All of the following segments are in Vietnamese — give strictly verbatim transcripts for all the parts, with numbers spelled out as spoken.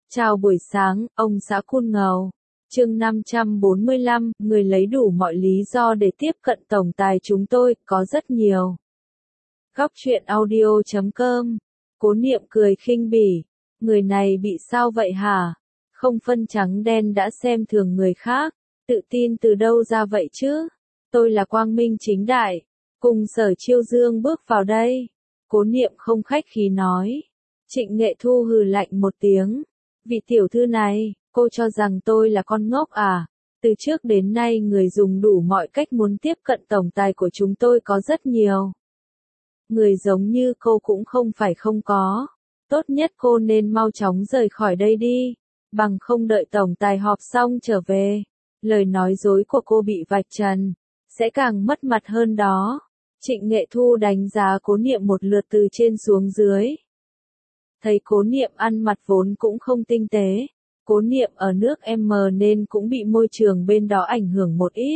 Chào buổi sáng, ông xã Cun Ngầu. Chương năm trăm bốn mươi lăm, người lấy đủ mọi lý do để tiếp cận tổng tài chúng tôi, có rất nhiều. Góc truyện audio chấm com. Cố Niệm cười khinh bỉ. Người này bị sao vậy hả? Không phân trắng đen đã xem thường người khác. Tự tin từ đâu ra vậy chứ? Tôi là quang minh chính đại. Cùng Sở Chiêu Dương bước vào đây. Cố Niệm không khách khí nói. Trịnh Nghệ Thu hừ lạnh một tiếng. Vị tiểu thư này, cô cho rằng tôi là con ngốc à? Từ trước đến nay người dùng đủ mọi cách muốn tiếp cận tổng tài của chúng tôi có rất nhiều. Người giống như cô cũng không phải không có. Tốt nhất cô nên mau chóng rời khỏi đây đi, bằng không đợi tổng tài họp xong trở về. Lời nói dối của cô bị vạch trần, sẽ càng mất mặt hơn đó. Trịnh Nghệ Thu đánh giá Cố Niệm một lượt từ trên xuống dưới. Thấy Cố Niệm ăn mặc vốn cũng không tinh tế, Cố Niệm ở nước M nên cũng bị môi trường bên đó ảnh hưởng một ít.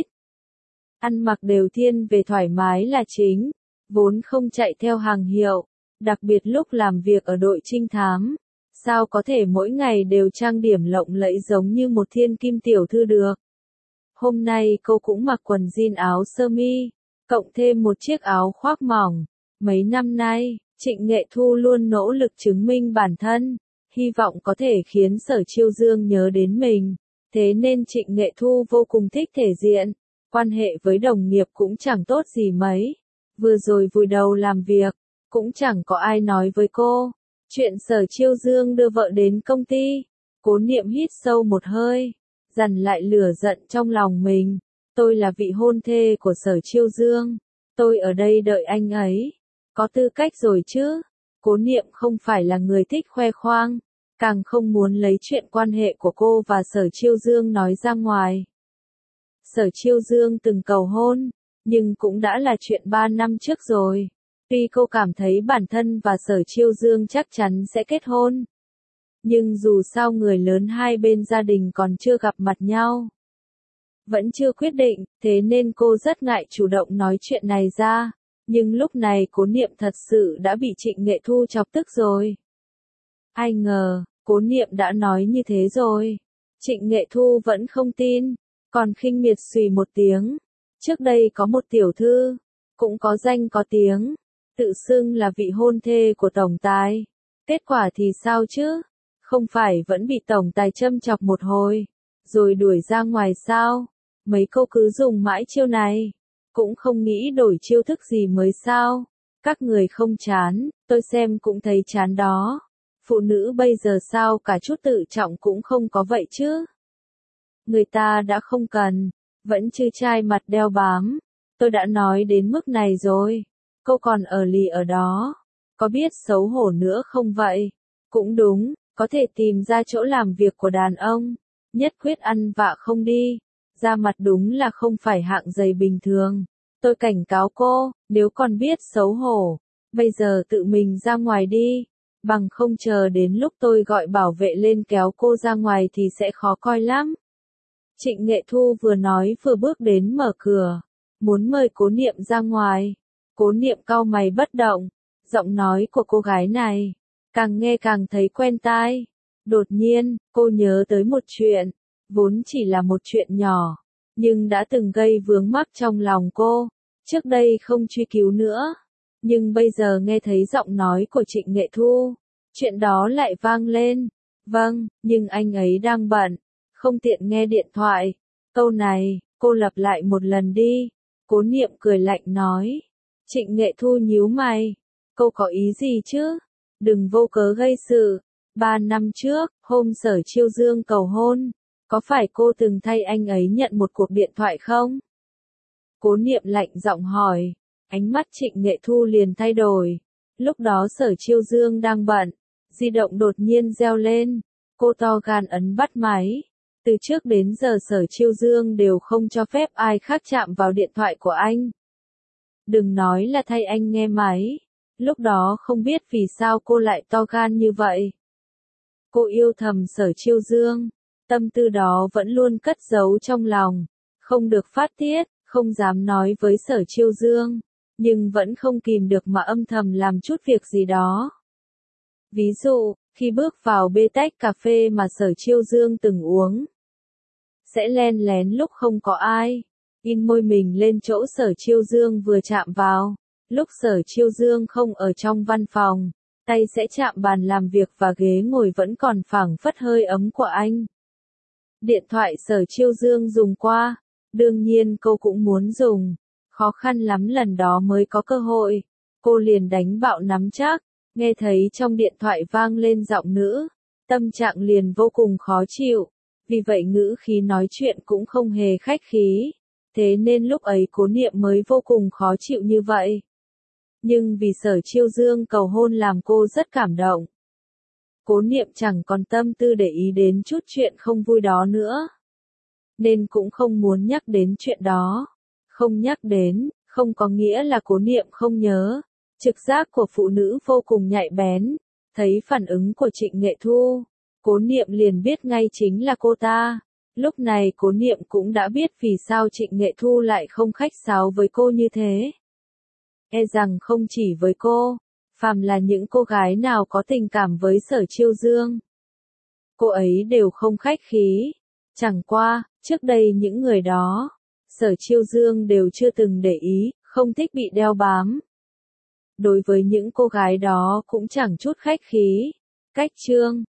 Ăn mặc đều thiên về thoải mái là chính, vốn không chạy theo hàng hiệu, đặc biệt lúc làm việc ở đội trinh thám. Sao có thể mỗi ngày đều trang điểm lộng lẫy giống như một thiên kim tiểu thư được. Hôm nay cô cũng mặc quần jean áo sơ mi, cộng thêm một chiếc áo khoác mỏng. Mấy năm nay, Trịnh Nghệ Thu luôn nỗ lực chứng minh bản thân, hy vọng có thể khiến Sở Chiêu Dương nhớ đến mình. Thế nên Trịnh Nghệ Thu vô cùng thích thể diện, quan hệ với đồng nghiệp cũng chẳng tốt gì mấy. Vừa rồi vùi đầu làm việc, cũng chẳng có ai nói với cô. Chuyện Sở Chiêu Dương đưa vợ đến công ty, Cố Niệm hít sâu một hơi, dằn lại lửa giận trong lòng mình. Tôi là vị hôn thê của Sở Chiêu Dương, tôi ở đây đợi anh ấy. Có tư cách rồi chứ. Cố Niệm không phải là người thích khoe khoang, càng không muốn lấy chuyện quan hệ của cô và Sở Chiêu Dương nói ra ngoài. Sở Chiêu Dương từng cầu hôn, nhưng cũng đã là chuyện ba năm trước rồi. Tuy cô cảm thấy bản thân và Sở Chiêu Dương chắc chắn sẽ kết hôn, nhưng dù sao người lớn hai bên gia đình còn chưa gặp mặt nhau, vẫn chưa quyết định, thế nên cô rất ngại chủ động nói chuyện này ra. Nhưng lúc này Cố Niệm thật sự đã bị Trịnh Nghệ Thu chọc tức rồi. Ai ngờ, Cố Niệm đã nói như thế rồi. Trịnh Nghệ Thu vẫn không tin, còn khinh miệt xùy một tiếng. Trước đây có một tiểu thư, cũng có danh có tiếng, tự xưng là vị hôn thê của tổng tài. Kết quả thì sao chứ? Không phải vẫn bị tổng tài châm chọc một hồi, rồi đuổi ra ngoài sao? Mấy cô cứ dùng mãi chiêu này, cũng không nghĩ đổi chiêu thức gì mới sao? Các người không chán, tôi xem cũng thấy chán đó. Phụ nữ bây giờ sao cả chút tự trọng cũng không có vậy chứ? Người ta đã không cần, vẫn chư trai mặt đeo bám. Tôi đã nói đến mức này rồi, cô còn ở lì ở đó. Có biết xấu hổ nữa không vậy? Cũng đúng, có thể tìm ra chỗ làm việc của đàn ông, nhất quyết ăn vạ không đi. Da mặt đúng là không phải hạng dày bình thường. Tôi cảnh cáo cô, nếu còn biết xấu hổ, bây giờ tự mình ra ngoài đi, bằng không chờ đến lúc tôi gọi bảo vệ lên kéo cô ra ngoài thì sẽ khó coi lắm. Trịnh Nghệ Thu vừa nói vừa bước đến mở cửa, muốn mời Cố Niệm ra ngoài. Cố Niệm cau mày bất động, giọng nói của cô gái này, càng nghe càng thấy quen tai. Đột nhiên, cô nhớ tới một chuyện, vốn chỉ là một chuyện nhỏ, nhưng đã từng gây vướng mắc trong lòng cô. Trước đây không truy cứu nữa, nhưng bây giờ nghe thấy giọng nói của Trịnh Nghệ Thu, chuyện đó lại vang lên. Vâng, nhưng anh ấy đang bận, không tiện nghe điện thoại. Câu này, cô lặp lại một lần đi. Cố Niệm cười lạnh nói. Trịnh Nghệ Thu nhíu mày. Cô có ý gì chứ? Đừng vô cớ gây sự. Ba năm trước, hôm Sở Chiêu Dương cầu hôn, có phải cô từng thay anh ấy nhận một cuộc điện thoại không? Cố Niệm lạnh giọng hỏi, ánh mắt Trịnh Nghệ Thu liền thay đổi. Lúc đó Sở Chiêu Dương đang bận, di động đột nhiên reo lên, cô to gan ấn bắt máy. Từ trước đến giờ Sở Chiêu Dương đều không cho phép ai khác chạm vào điện thoại của anh. Đừng nói là thay anh nghe máy, lúc đó không biết vì sao cô lại to gan như vậy. Cô yêu thầm Sở Chiêu Dương, tâm tư đó vẫn luôn cất giấu trong lòng, không được phát tiết. Không dám nói với Sở Chiêu Dương, nhưng vẫn không kìm được mà âm thầm làm chút việc gì đó. Ví dụ, Khi bước vào bê tách cà phê mà Sở Chiêu Dương từng uống, sẽ len lén lúc không có ai, in môi mình lên chỗ Sở Chiêu Dương vừa chạm vào. Lúc Sở Chiêu Dương không ở trong văn phòng, tay sẽ chạm bàn làm việc và ghế ngồi vẫn còn phảng phất hơi ấm của anh. Điện thoại Sở Chiêu Dương dùng qua, đương nhiên cô cũng muốn dùng, khó khăn lắm lần đó mới có cơ hội, cô liền đánh bạo nắm chắc, nghe thấy trong điện thoại vang lên giọng nữ, tâm trạng liền vô cùng khó chịu, vì vậy ngữ khí nói chuyện cũng không hề khách khí, thế nên lúc ấy Cố Niệm mới vô cùng khó chịu như vậy. Nhưng vì Sở Chiêu Dương cầu hôn làm cô rất cảm động. Cố Niệm chẳng còn tâm tư để ý đến chút chuyện không vui đó nữa. Nên cũng không muốn nhắc đến chuyện đó. Không nhắc đến, không có nghĩa là Cố Niệm không nhớ. Trực giác của phụ nữ vô cùng nhạy bén. Thấy phản ứng của Trịnh Nghệ Thu, Cố Niệm liền biết ngay chính là cô ta. Lúc này Cố Niệm cũng đã biết vì sao Trịnh Nghệ Thu lại không khách sáo với cô như thế. E rằng không chỉ với cô, phàm là những cô gái nào có tình cảm với Sở Chiêu Dương, cô ấy đều không khách khí. Chẳng qua, trước đây những người đó, Sở Chiêu Dương đều chưa từng để ý, không thích bị đeo bám. Đối với những cô gái đó cũng chẳng chút khách khí. Cách chương